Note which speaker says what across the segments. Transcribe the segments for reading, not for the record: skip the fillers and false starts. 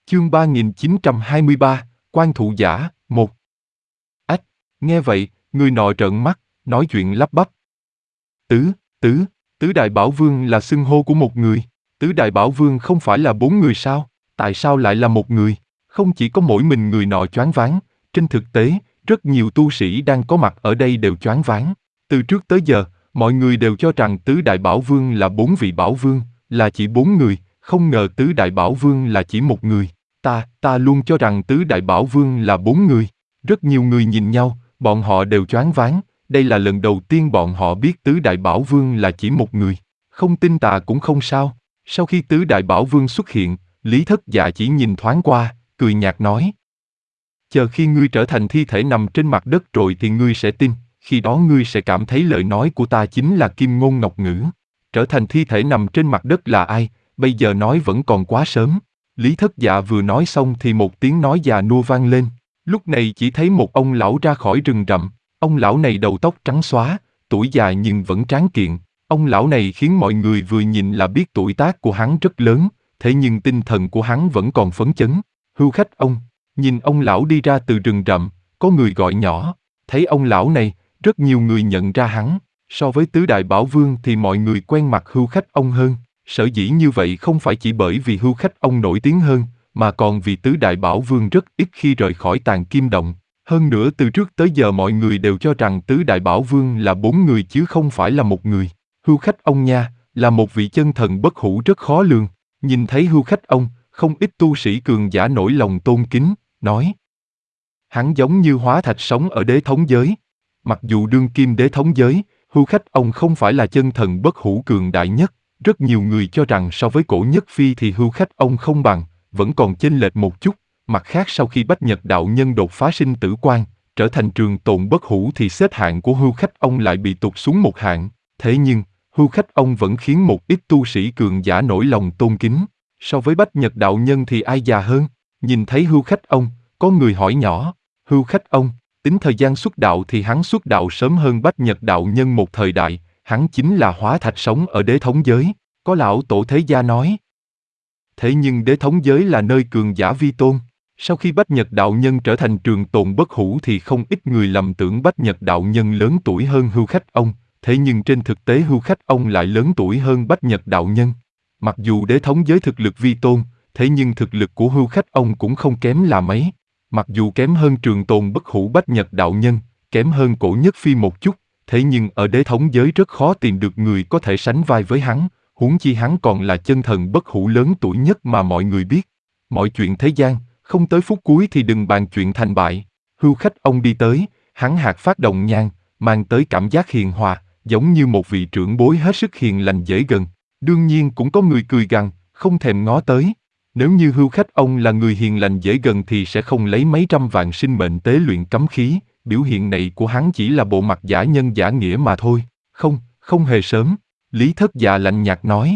Speaker 1: Chương 3923, Quan Thụ Giả, 1. Ách, nghe vậy, người nọ trợn mắt, nói chuyện lắp bắp. Tứ Đại Bảo Vương là xưng hô của một người. Tứ Đại Bảo Vương không phải là 4 người sao? Tại sao lại là một người? Không chỉ có mỗi mình người nọ choáng váng, trên thực tế, rất nhiều tu sĩ đang có mặt ở đây đều choáng váng. Từ trước tới giờ, mọi người đều cho rằng Tứ Đại Bảo Vương là 4 vị Bảo Vương, là chỉ 4 người, không ngờ Tứ Đại Bảo Vương là chỉ một người. Ta luôn cho rằng Tứ Đại Bảo Vương là 4 người. Rất nhiều người nhìn nhau, bọn họ đều choáng váng. Đây là lần đầu tiên bọn họ biết Tứ Đại Bảo Vương là chỉ một người. Không tin ta cũng không sao. Sau khi Tứ Đại Bảo Vương xuất hiện, Lý Thất Dạ chỉ nhìn thoáng qua, cười nhạt nói. Chờ khi ngươi trở thành thi thể nằm trên mặt đất rồi thì ngươi sẽ tin, khi đó ngươi sẽ cảm thấy lời nói của ta chính là kim ngôn ngọc ngữ. Trở thành thi thể nằm trên mặt đất là ai, bây giờ nói vẫn còn quá sớm. Lý Thất Dạ vừa nói xong thì một tiếng nói già nua vang lên. Lúc này chỉ thấy một ông lão ra khỏi rừng rậm. Ông lão này đầu tóc trắng xóa, tuổi già nhưng vẫn tráng kiện. Ông lão này khiến mọi người vừa nhìn là biết tuổi tác của hắn rất lớn, thế nhưng tinh thần của hắn vẫn còn phấn chấn. Hưu khách ông, nhìn ông lão đi ra từ rừng rậm, có người gọi nhỏ. Thấy ông lão này, rất nhiều người nhận ra hắn. So với Tứ Đại Bảo Vương thì mọi người quen mặt Hưu khách ông hơn. Sở dĩ như vậy không phải chỉ bởi vì Hưu khách ông nổi tiếng hơn, mà còn vì Tứ Đại Bảo Vương rất ít khi rời khỏi Tàng Kim Động. Hơn nữa từ trước tới giờ mọi người đều cho rằng Tứ Đại Bảo Vương là 4 người chứ không phải là một người. Hưu khách ông nha, là một vị chân thần bất hủ rất khó lường. Nhìn thấy Hưu khách ông, không ít tu sĩ cường giả nổi lòng tôn kính, nói. Hắn giống như hóa thạch sống ở đế thống giới. Mặc dù đương kim đế thống giới, Hưu khách ông không phải là chân thần bất hủ cường đại nhất. Rất nhiều người cho rằng so với Cổ Nhất Phi thì Hưu khách ông không bằng, vẫn còn chênh lệch một chút. Mặt khác sau khi Bách Nhật đạo nhân đột phá sinh tử quan, trở thành trường tồn bất hủ thì xếp hạng của Hưu khách ông lại bị tụt xuống một hạng. Thế nhưng, Hưu khách ông vẫn khiến một ít tu sĩ cường giả nổi lòng tôn kính. So với Bách Nhật đạo nhân thì ai già hơn? Nhìn thấy Hưu khách ông, có người hỏi nhỏ. Hưu khách ông, tính thời gian xuất đạo thì hắn xuất đạo sớm hơn Bách Nhật đạo nhân một thời đại. Hắn chính là hóa thạch sống ở đế thống giới. Có lão tổ thế gia nói. Thế nhưng đế thống giới là nơi cường giả vi tôn. Sau khi Bách Nhật đạo nhân trở thành trường tồn bất hủ thì không ít người lầm tưởng Bách Nhật đạo nhân lớn tuổi hơn Hưu khách ông, thế nhưng trên thực tế Hưu khách ông lại lớn tuổi hơn Bách Nhật đạo nhân. Mặc dù đế thống giới thực lực vi tôn, thế nhưng thực lực của Hưu khách ông cũng không kém là mấy. Mặc dù kém hơn trường tồn bất hủ Bách Nhật đạo nhân, kém hơn Cổ Nhất Phi một chút, thế nhưng ở đế thống giới rất khó tìm được người có thể sánh vai với hắn, huống chi hắn còn là chân thần bất hủ lớn tuổi nhất mà mọi người biết. Mọi chuyện thế gian, không tới phút cuối thì đừng bàn chuyện thành bại. Hưu khách ông đi tới, hắn hạt phát đồng nhang, mang tới cảm giác hiền hòa, giống như một vị trưởng bối hết sức hiền lành dễ gần. Đương nhiên cũng có người cười gằn, không thèm ngó tới. Nếu như Hưu khách ông là người hiền lành dễ gần thì sẽ không lấy mấy trăm vạn sinh mệnh tế luyện cấm khí, biểu hiện này của hắn chỉ là bộ mặt giả nhân giả nghĩa mà thôi. Không hề sớm, Lý Thất Dạ lạnh nhạt nói.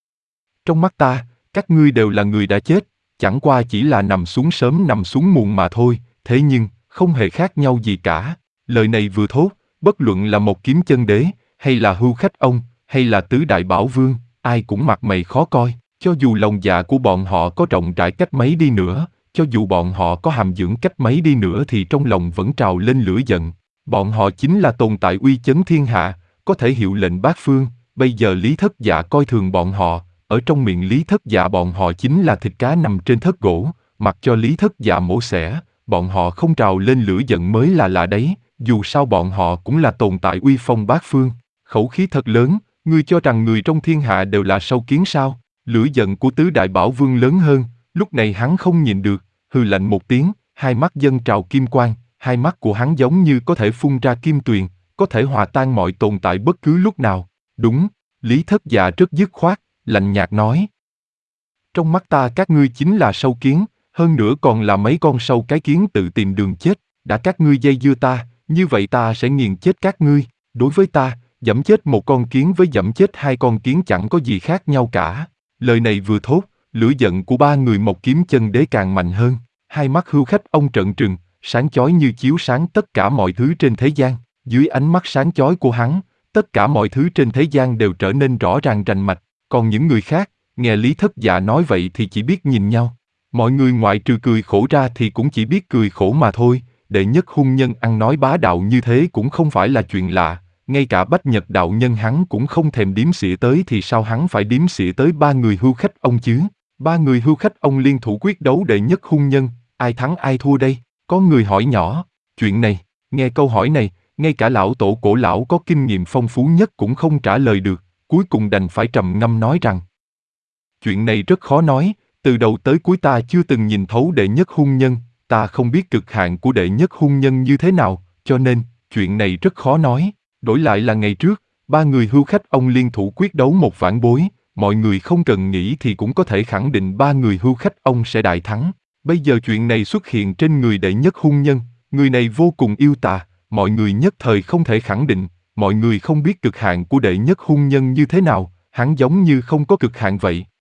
Speaker 1: Trong mắt ta, các ngươi đều là người đã chết, chẳng qua chỉ là nằm xuống sớm nằm xuống muộn mà thôi, thế nhưng, không hề khác nhau gì cả. Lời này vừa thốt, bất luận là một kiếm chân đế, hay là Hưu khách ông, hay là Tứ Đại Bảo Vương, ai cũng mặt mày khó coi. Cho dù lòng dạ của bọn họ có rộng rãi cách mấy đi nữa, cho dù bọn họ có hàm dưỡng cách mấy đi nữa thì trong lòng vẫn trào lên lửa giận. Bọn họ chính là tồn tại uy chấn thiên hạ, có thể hiệu lệnh bát phương. Bây giờ Lý Thất Dạ coi thường bọn họ, ở trong miệng Lý Thất Dạ bọn họ chính là thịt cá nằm trên thớt gỗ, mặc cho Lý Thất Dạ mổ xẻ, bọn họ không trào lên lửa giận mới là lạ đấy, dù sao bọn họ cũng là tồn tại uy phong bát phương. Khẩu khí thật lớn, ngươi cho rằng người trong thiên hạ đều là sâu kiến sao? Lửa giận của Tứ Đại Bảo Vương lớn hơn, lúc này hắn không nhìn được, hừ lạnh một tiếng, hai mắt dâng trào kim quang, hai mắt của hắn giống như có thể phun ra kim tuyền, có thể hòa tan mọi tồn tại bất cứ lúc nào. Đúng, Lý Thất Dạ rất dứt khoát, lạnh nhạt nói. Trong mắt ta các ngươi chính là sâu kiến, hơn nữa còn là mấy con sâu cái kiến tự tìm đường chết, đã các ngươi dây dưa ta, như vậy ta sẽ nghiền chết các ngươi. Đối với ta, giẫm chết một con kiến với giẫm chết hai con kiến chẳng có gì khác nhau cả. Lời này vừa thốt, lửa giận của ba người một kiếm chân đế càng mạnh hơn, hai mắt Hưu khách ông trợn trừng, sáng chói như chiếu sáng tất cả mọi thứ trên thế gian. Dưới ánh mắt sáng chói của hắn, tất cả mọi thứ trên thế gian đều trở nên rõ ràng rành mạch, còn những người khác, nghe Lý Thất Dạ nói vậy thì chỉ biết nhìn nhau. Mọi người ngoại trừ cười khổ ra thì cũng chỉ biết cười khổ mà thôi, đệ nhất hung nhân ăn nói bá đạo như thế cũng không phải là chuyện lạ, ngay cả Bách Nhật đạo nhân hắn cũng không thèm đếm xỉa tới thì sao hắn phải đếm xỉa tới ba người hưu khách ông chứ? Ba người hưu khách ông liên thủ quyết đấu đệ nhất hung nhân, ai thắng ai thua đây? Có người hỏi nhỏ, chuyện này, nghe câu hỏi này, ngay cả lão tổ cổ lão có kinh nghiệm phong phú nhất cũng không trả lời được, cuối cùng đành phải trầm ngâm nói rằng chuyện này rất khó nói, từ đầu tới cuối ta chưa từng nhìn thấu đệ nhất hung nhân, ta không biết cực hạn của đệ nhất hung nhân như thế nào, cho nên, chuyện này rất khó nói. Đổi lại là ngày trước, ba người hưu khách ông liên thủ quyết đấu một vạn bối, mọi người không cần nghĩ thì cũng có thể khẳng định ba người hưu khách ông sẽ đại thắng. Bây giờ chuyện này xuất hiện trên người đệ nhất hung nhân, người này vô cùng yêu tà, mọi người nhất thời không thể khẳng định, mọi người không biết cực hạn của đệ nhất hung nhân như thế nào, hắn giống như không có cực hạn vậy.